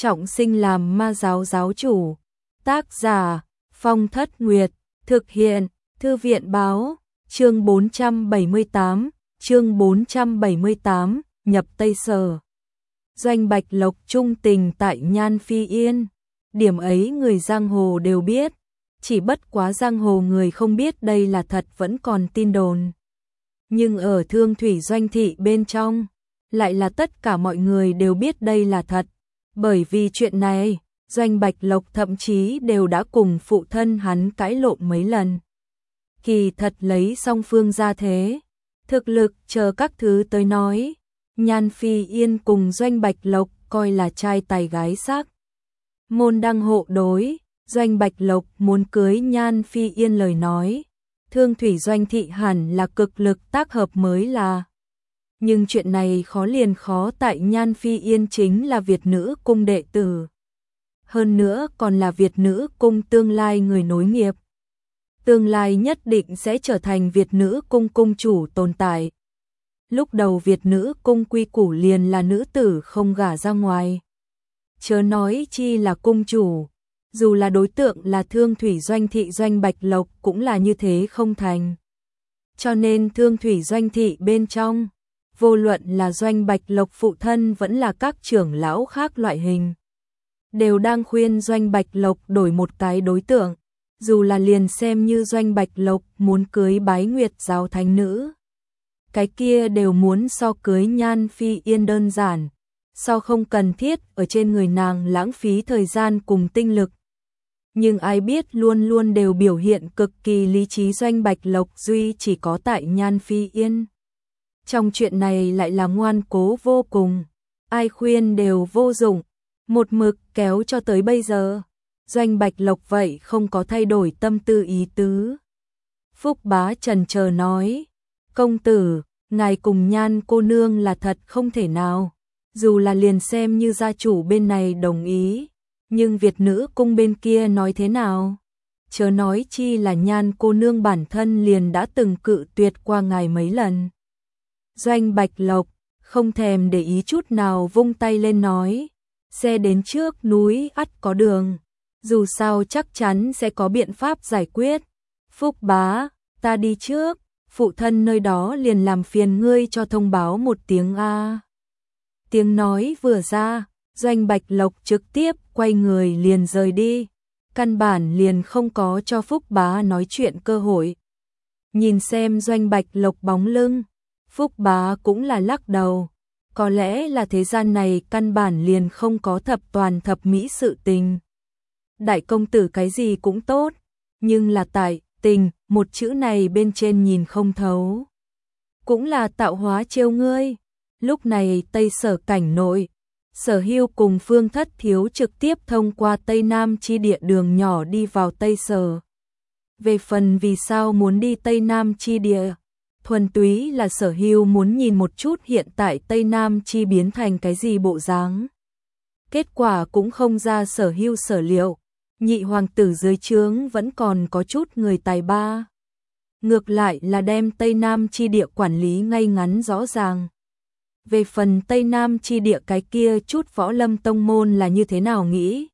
trọng sinh làm ma giáo giáo chủ. Tác giả Phong Thất Nguyệt, thực hiện Thư viện báo, chương 478, nhập Tây Sở. Doanh Bạch Lộc trung tình tại Nhan Phi Yên, điểm ấy người giang hồ đều biết, chỉ bất quá giang hồ người không biết đây là thật vẫn còn tin đồn. Nhưng ở Thương Thủy Doanh thị bên trong, lại là tất cả mọi người đều biết đây là thật, bởi vì chuyện này, Doanh Bạch Lộc thậm chí đều đã cùng phụ thân hắn cãi lộn mấy lần. Kỳ thật lấy song phương ra thế, thực lực chờ các thứ tới nói, Nhan Phi Yên cùng Doanh Bạch Lộc coi là trai tài gái sắc. Môn đăng hộ đối, Doanh Bạch Lộc muốn cưới Nhan Phi Yên lời nói, Thương Thủy Doanh thị hẳn là cực lực tác hợp mới là. Nhưng chuyện này khó liền khó tại Nhan Phi Yên chính là Việt nữ cung đệ tử. Hơn nữa còn là Việt nữ cung tương lai người nối nghiệp. Tương lai nhất định sẽ trở thành Việt nữ cung cung chủ tồn tại. Lúc đầu Việt nữ cung quy củ liền là nữ tử không gả ra ngoài. Chớ nói chi là cung chủ, dù là đối tượng là Thương Thủy Doanh thị Doanh Bạch Lộc cũng là như thế không thành. Cho nên Thương Thủy Doanh thị bên trong, vô luận là Doanh Bạch Lộc phụ thân vẫn là các trưởng lão khác loại hình, đều đang khuyên Doanh Bạch Lộc đổi một cái đối tượng, dù là liền xem như Doanh Bạch Lộc muốn cưới Bái Nguyệt giáo thánh nữ. Cái kia đều muốn so cưới Nhan Phi Yên đơn giản, so không cần thiết ở trên người nàng lãng phí thời gian cùng tinh lực. Nhưng ai biết luôn luôn đều biểu hiện cực kỳ lý trí Doanh Bạch Lộc duy chỉ có tại Nhan Phi Yên. Trong chuyện này lại là ngoan cố vô cùng, ai khuyên đều vô dụng, một mực kéo cho tới bây giờ. Doanh Bạch Lộc vậy không có thay đổi tâm tư ý tứ. Phúc Bá chần chờ nói, công tử, ngài cùng Nhan cô nương là thật không thể nào, dù là liền xem như gia chủ bên này đồng ý, nhưng Việt nữ cung bên kia nói thế nào? Chớ nói chi là Nhan cô nương bản thân liền đã từng cự tuyệt qua ngài mấy lần. Doanh Bạch Lộc không thèm để ý chút nào vung tay lên nói, xe đến trước núi ắt có đường, dù sao chắc chắn sẽ có biện pháp giải quyết. Phúc Bá, ta đi trước, phụ thân nơi đó liền làm phiền ngươi cho thông báo một tiếng a. Tiếng nói vừa ra, Doanh Bạch Lộc trực tiếp quay người liền rời đi, căn bản liền không có cho Phúc Bá nói chuyện cơ hội. Nhìn xem Doanh Bạch Lộc bóng lưng, Phúc Bá cũng là lắc đầu, có lẽ là thế gian này căn bản liền không có thập toàn thập mỹ sự tình. Đại công tử cái gì cũng tốt, nhưng là tại tình, một chữ này bên trên nhìn không thấu. Cũng là tạo hóa trêu ngươi. Lúc này Tây Sở cảnh nội, Sở Hưu cùng Phương Thất Thiếu trực tiếp thông qua Tây Nam chi địa đường nhỏ đi vào Tây Sở. Về phần vì sao muốn đi Tây Nam chi địa, thuần túy là Sở Hưu muốn nhìn một chút hiện tại Tây Nam chi biến thành cái gì bộ dáng. Kết quả cũng không ra Sở Hưu sở liệu, nhị hoàng tử dưới trướng vẫn còn có chút người tài ba. Ngược lại là đem Tây Nam chi địa quản lý ngay ngắn rõ ràng. Về phần Tây Nam chi địa cái kia chút võ lâm tông môn là như thế nào nghĩ?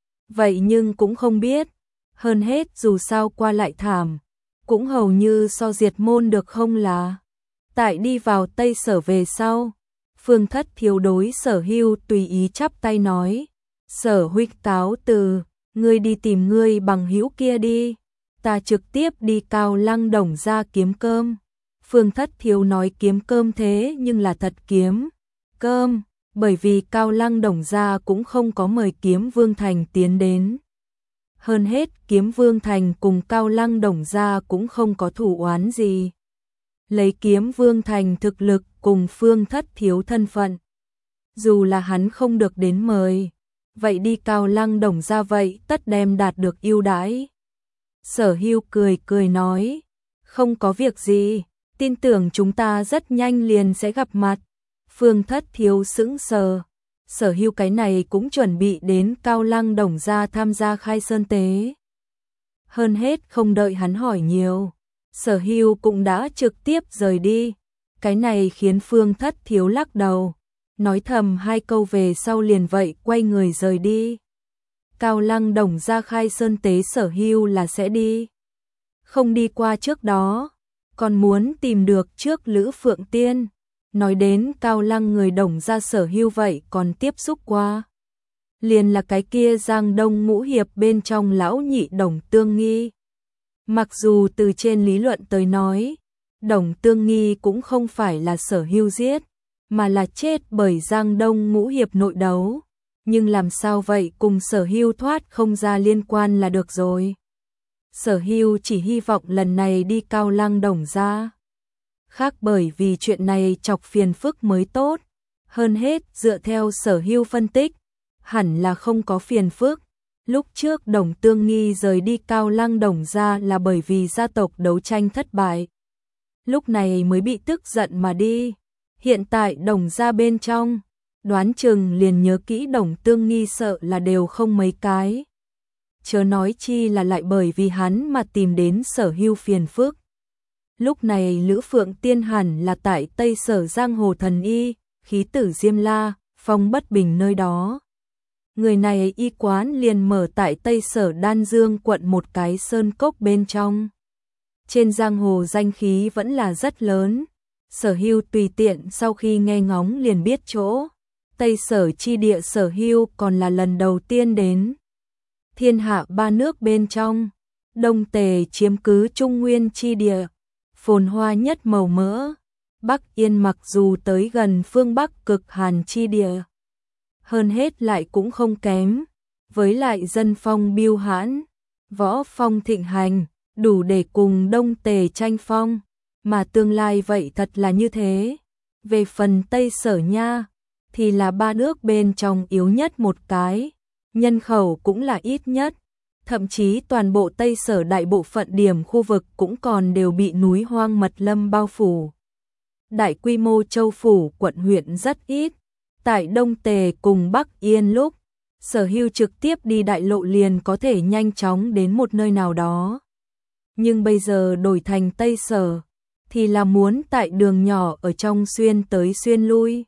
Vậy nhưng cũng không biết, hơn hết dù sao qua lại thảm, cũng hầu như so diệt môn được không là. Tại đi vào Tây Sở về sau, Phương Thất Thiếu đối Sở Hưu tùy ý chắp tay nói, Sở huynh cáo từ, ngươi đi tìm ngươi bằng hữu kia đi, ta trực tiếp đi Cao Lăng Đồng ra kiếm cơm. Phương Thất Thiếu nói kiếm cơm thế nhưng là thật kiếm cơm, bởi vì Cao Lăng Đồng gia cũng không có mời Kiếm Vương Thành tiến đến. Hơn hết Kiếm Vương Thành cùng Cao Lăng Đồng gia cũng không có thủ oán gì. Lấy Kiếm Vương Thành thực lực cùng Phương Thất Thiếu thân phận, dù là hắn không được đến mời, vậy đi Cao Lăng Đồng gia vậy tất đem đạt được ưu đãi. Sở Hưu cười cười nói, không có việc gì, tin tưởng chúng ta rất nhanh liền sẽ gặp mặt. Phương Thất Thiếu sững sờ, Sở Hưu cái này cũng chuẩn bị đến Cao Lăng Đồng gia tham gia khai sơn tế. Hơn hết không đợi hắn hỏi nhiều, Sở Hưu cũng đã trực tiếp rời đi. Cái này khiến Phương Thất Thiếu lắc đầu, nói thầm hai câu về sau liền vậy quay người rời đi. Cao Lăng Đồng ra khai sơn tế Sở Hưu là sẽ đi. Không đi qua trước đó, còn muốn tìm được trước Lữ Phượng Tiên. Nói đến Cao Lăng người Đồng ra Sở Hưu vậy còn tiếp xúc qua. Liền là cái kia Giang Đông ngũ hiệp bên trong lão nhị Đồng Tương Nghi. Mặc dù từ trên lý luận tới nói, Đồng Tương Nghi cũng không phải là Sở Hưu giết, mà là chết bởi Giang Đông ngũ hiệp nội đấu. Nhưng làm sao vậy cùng Sở Hưu thoát không ra liên quan là được rồi. Sở Hưu chỉ hy vọng lần này đi Cao Lăng Đồng ra. Khác bởi vì chuyện này chọc phiền phức mới tốt. Hơn hết dựa theo Sở Hưu phân tích, hẳn là không có phiền phức. Lúc trước Đồng Tương Nghi rời đi Cao Lăng Đồng ra là bởi vì gia tộc đấu tranh thất bại. Lúc này mới bị tức giận mà đi. Hiện tại Đồng ra bên trong, đoán chừng liền nhớ kỹ Đồng Tương Nghi sợ là đều không mấy cái. Chớ nói chi là lại bởi vì hắn mà tìm đến Sở Hưu phiền phức. Lúc này Lữ Phượng Tiên hẳn là tại Tây Sở Giang Hồ Thần Y, khí tử Diêm La, Phong Bất Bình nơi đó. Người này y quán liền mở tại Tây Sở Đan Dương quận một cái sơn cốc bên trong. Trên giang hồ danh khí vẫn là rất lớn. Sở Hưu tùy tiện sau khi nghe ngóng liền biết chỗ. Tây Sở chi địa Sở Hưu còn là lần đầu tiên đến. Thiên hạ ba nước bên trong, Đông Tề chiếm cứ Trung Nguyên chi địa, phồn hoa nhất màu mỡ. Bắc Yên mặc dù tới gần phương Bắc cực hàn chi địa, hơn hết lại cũng không kém, với lại dân phong biêu hãn, võ phong thịnh hành, đủ để cùng Đông Tề tranh phong, mà tương lai vậy thật là như thế. Về phần Tây Sở nha, thì là ba nước bên trong yếu nhất một cái, nhân khẩu cũng là ít nhất, thậm chí toàn bộ Tây Sở đại bộ phận điểm khu vực cũng còn đều bị núi hoang mật lâm bao phủ. Đại quy mô châu phủ quận huyện rất ít. Tại Đông Tề cùng Bắc Yên lúc, Sở Hưu trực tiếp đi đại lộ liền có thể nhanh chóng đến một nơi nào đó. Nhưng bây giờ đổi thành Tây Sở, thì là muốn tại đường nhỏ ở trong xuyên tới xuyên lui.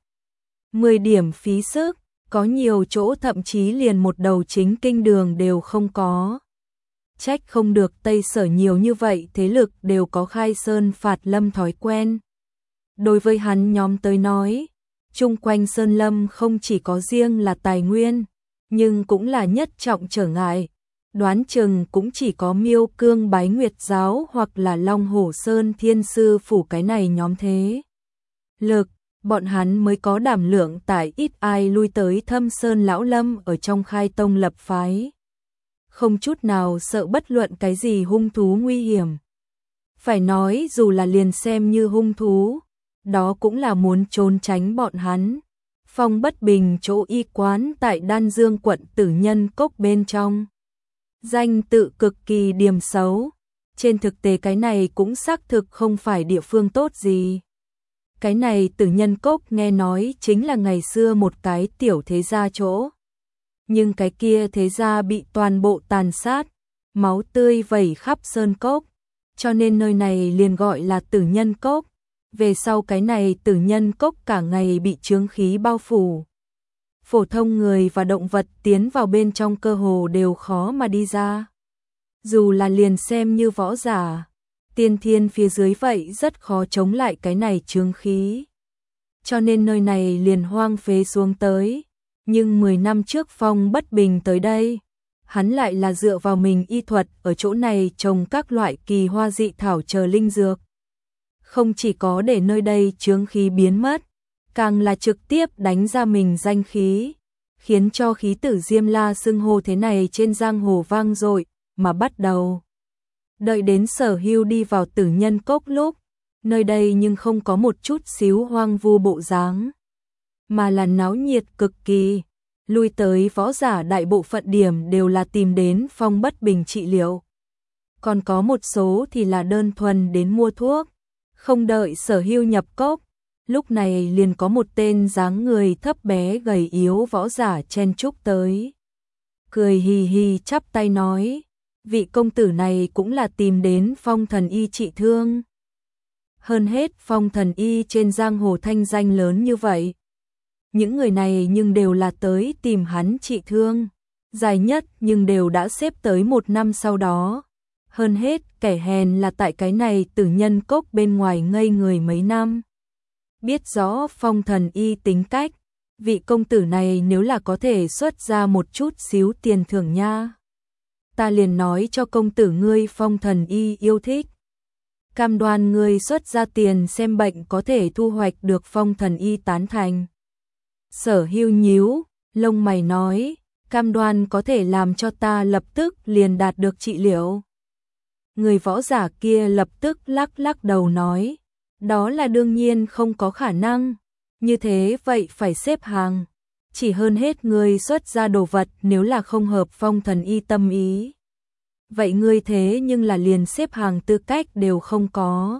10 điểm phí sức, có nhiều chỗ thậm chí liền một đầu chính kinh đường đều không có. Trách không được Tây Sở nhiều như vậy thế lực đều có khai sơn phạt lâm thói quen. Đối với hắn nhóm tới nói, chung quanh Sơn Lâm không chỉ có riêng là tài nguyên, nhưng cũng là nhất trọng trở ngại. Đoán chừng cũng chỉ có Miêu Cương Bái Nguyệt Giáo hoặc là Long Hổ Sơn Thiên Sư Phủ cái này nhóm thế lực, bọn hắn mới có đảm lượng tại ít ai lui tới Thâm Sơn Lão Lâm ở trong khai tông lập phái. Không chút nào sợ bất luận cái gì hung thú nguy hiểm. Phải nói dù là liền xem như hung thú, đó cũng là muốn trốn tránh bọn hắn. Phong Bất Bình chỗ y quán tại Đan Dương quận Tử Nhân Cốc bên trong. Danh tự cực kỳ điềm xấu. Trên thực tế cái này cũng xác thực không phải địa phương tốt gì. Cái này Tử Nhân Cốc nghe nói chính là ngày xưa một cái tiểu thế gia chỗ. Nhưng cái kia thế gia bị toàn bộ tàn sát, máu tươi vẩy khắp sơn cốc. Cho nên nơi này liền gọi là Tử Nhân Cốc. Về sau cái này Tử Nhân Cốc cả ngày bị chướng khí bao phủ. Phổ thông người và động vật tiến vào bên trong cơ hồ đều khó mà đi ra. Dù là liền xem như võ giả, tiên thiên phía dưới vậy rất khó chống lại cái này chướng khí. Cho nên nơi này liền hoang phế xuống tới. Nhưng 10 năm trước Phong Bất Bình tới đây, hắn lại là dựa vào mình y thuật ở chỗ này trồng các loại kỳ hoa dị thảo chờ linh dược. Không chỉ có để nơi đây chướng khí biến mất, càng là trực tiếp đánh ra mình danh khí, khiến cho khí tử Diêm La xưng hô thế này trên giang hồ vang dội, mà bắt đầu. Đợi đến Sở Hưu đi vào Tử Nhân Cốc lúc, nơi đây nhưng không có một chút xíu hoang vu bộ dáng, mà là náo nhiệt cực kỳ. Lui tới võ giả đại bộ phận điểm đều là tìm đến Phong Bất Bình trị liệu. Còn có một số thì là đơn thuần đến mua thuốc. Không đợi Sở Hưu nhập cốc, lúc này liền có một tên dáng người thấp bé gầy yếu võ giả chen chúc tới. Cười hì hì chắp tay nói, vị công tử này cũng là tìm đến Phong Thần Y trị thương. Hơn hết Phong Thần Y trên giang hồ thanh danh lớn như vậy, những người này nhưng đều là tới tìm hắn trị thương, dài nhất nhưng đều đã xếp tới 1 năm sau đó. Hơn hết, kẻ hèn là tại cái này Tử Nhân Cốc bên ngoài ngây người mấy năm. Biết rõ Phong Thần Y tính cách, vị công tử này nếu là có thể xuất ra một chút xíu tiền thưởng nha, ta liền nói cho công tử ngươi Phong Thần Y yêu thích. Cam đoan ngươi xuất ra tiền xem bệnh có thể thu hoạch được Phong Thần Y tán thành. Sở Hưu nhíu lông mày nói, cam đoan có thể làm cho ta lập tức liền đạt được trị liệu. Người võ giả kia lập tức lắc lắc đầu nói, đó là đương nhiên không có khả năng, như thế vậy phải xếp hàng, chỉ hơn hết ngươi xuất ra đồ vật nếu là không hợp Phong Thần Y tâm ý. Vậy ngươi thế nhưng là liền xếp hàng tư cách đều không có.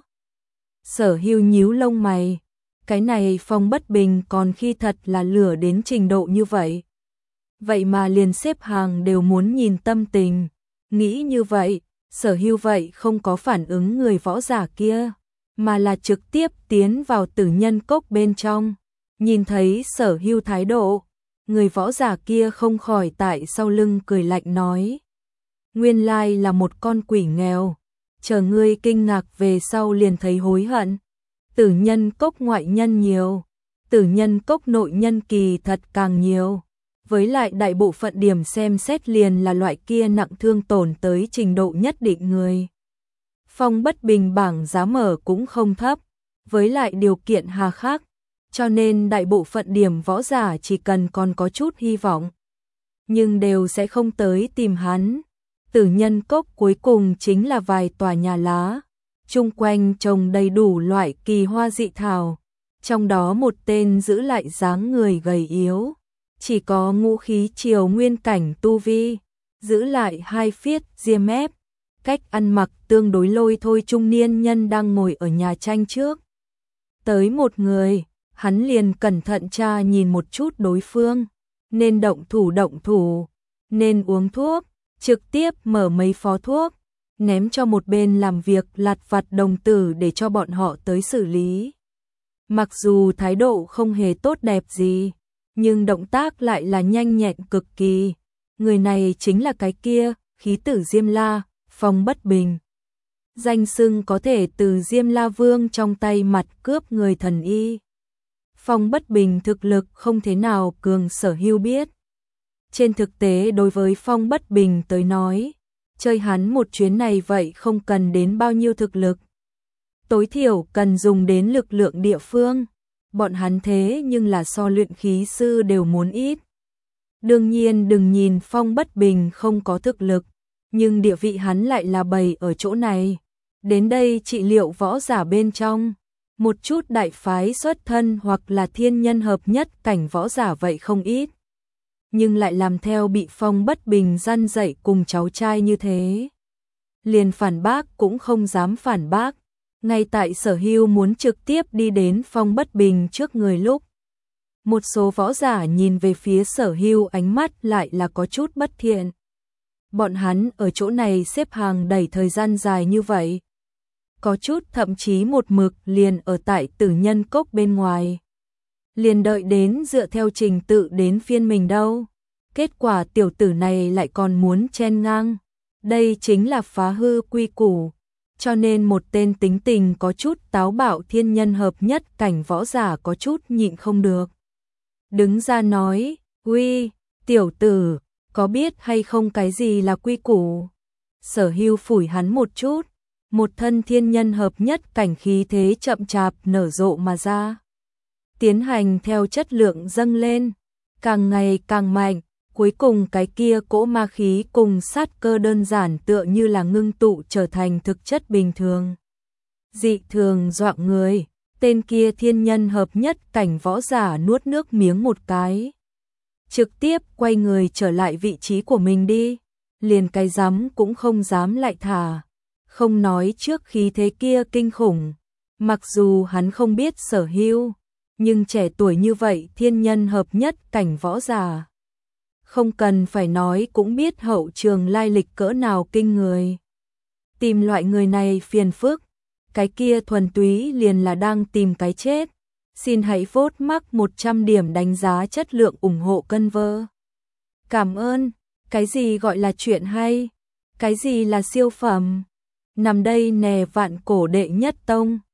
Sở Hưu nhíu lông mày, cái này Phong Bất Bình còn khi thật là lửa đến trình độ như vậy. Vậy mà liền xếp hàng đều muốn nhìn tâm tình, nghĩ như vậy, Sở Hưu vậy không có phản ứng người võ giả kia, mà là trực tiếp tiến vào Tử Nhân Cốc bên trong. Nhìn thấy Sở Hưu thái độ, người võ giả kia không khỏi tại sau lưng cười lạnh nói, nguyên lai là một con quỷ nghèo, chờ ngươi kinh ngạc về sau liền thấy hối hận. Tử Nhân Cốc ngoại nhân nhiều, Tử Nhân Cốc nội nhân kỳ thật càng nhiều. Với lại đại bộ phận điểm xem xét liền là loại kia nặng thương tổn tới trình độ nhất định người. Phong Bất Bình bảng giá mở cũng không thấp, với lại điều kiện hà khắc, cho nên đại bộ phận điểm võ giả chỉ cần còn có chút hy vọng, nhưng đều sẽ không tới tìm hắn. Tử Nhân Cốc cuối cùng chính là vài tòa nhà lá, chung quanh trồng đầy đủ loại kỳ hoa dị thảo, trong đó một tên giữ lại dáng người gầy yếu, chỉ có ngũ khí triều nguyên cảnh tu vi, giữ lại 2 phiết ria mép, cách ăn mặc tương đối lôi thôi trung niên nhân đang ngồi ở nhà tranh trước. Tới một người, hắn liền cẩn thận tra nhìn một chút đối phương, nên động thủ, nên uống thuốc, trực tiếp mở mấy phó thuốc, ném cho một bên làm việc lặt vặt đồng tử để cho bọn họ tới xử lý. Mặc dù thái độ không hề tốt đẹp gì, nhưng động tác lại là nhanh nhẹn cực kỳ. Người này chính là cái kia, khí tử Diêm La, Phong Bất Bình. Danh xưng có thể từ Diêm La Vương trong tay mặt cướp người thần y. Phong Bất Bình thực lực không thế nào cường Sở Hưu biết. Trên thực tế đối với Phong Bất Bình tới nói, chơi hắn một chuyến này vậy không cần đến bao nhiêu thực lực. Tối thiểu cần dùng đến lực lượng địa phương. Bọn hắn thế nhưng là so luyện khí sư đều muốn ít. Đương nhiên đừng nhìn Phong Bất Bình không có thực lực, nhưng địa vị hắn lại là bày ở chỗ này. Đến đây trị liệu võ giả bên trong, một chút đại phái xuất thân hoặc là thiên nhân hợp nhất cảnh võ giả vậy không ít. Nhưng lại làm theo bị Phong Bất Bình răn dạy cùng cháu trai như thế. Liền phản bác cũng không dám phản bác. Ngay tại Sở Hưu muốn trực tiếp đi đến Phong Bất Bình trước người lúc, một số võ giả nhìn về phía Sở Hưu ánh mắt lại là có chút bất thiện. Bọn hắn ở chỗ này xếp hàng đẩy thời gian dài như vậy, có chút thậm chí một mực liền ở tại Tử Nhân Cốc bên ngoài, liền đợi đến dựa theo trình tự đến phiên mình đâu. Kết quả tiểu tử này lại còn muốn chen ngang, đây chính là phá hư quy củ. Cho nên một tên tính tình có chút táo bạo thiên nhân hợp nhất cảnh võ giả có chút nhịn không được. Đứng ra nói, uy, tiểu tử, có biết hay không cái gì là quy củ? Sở Hưu phủi hắn một chút, một thân thiên nhân hợp nhất cảnh khí thế chậm chạp nở rộ mà ra. Tiến hành theo chất lượng dâng lên, càng ngày càng mạnh. Cuối cùng cái kia cỗ ma khí cùng sát cơ đơn giản tựa như là ngưng tụ trở thành thực chất bình thường. Dị thường dọa người, tên kia thiên nhân hợp nhất cảnh võ giả nuốt nước miếng một cái. Trực tiếp quay người trở lại vị trí của mình đi, liền cái dám cũng không dám lại thả. Không nói trước khí thế kia kinh khủng, mặc dù hắn không biết Sở Hưu, nhưng trẻ tuổi như vậy thiên nhân hợp nhất cảnh võ giả. Không cần phải nói cũng biết hậu trường lai lịch cỡ nào kinh người. Tìm loại người này phiền phức, cái kia thuần túy liền là đang tìm cái chết. Xin hãy vote mắc 100 điểm đánh giá chất lượng ủng hộ Conver. Cảm ơn. Cái gì gọi là chuyện hay? Cái gì là siêu phẩm? Nằm đây nè vạn cổ đệ nhất tông.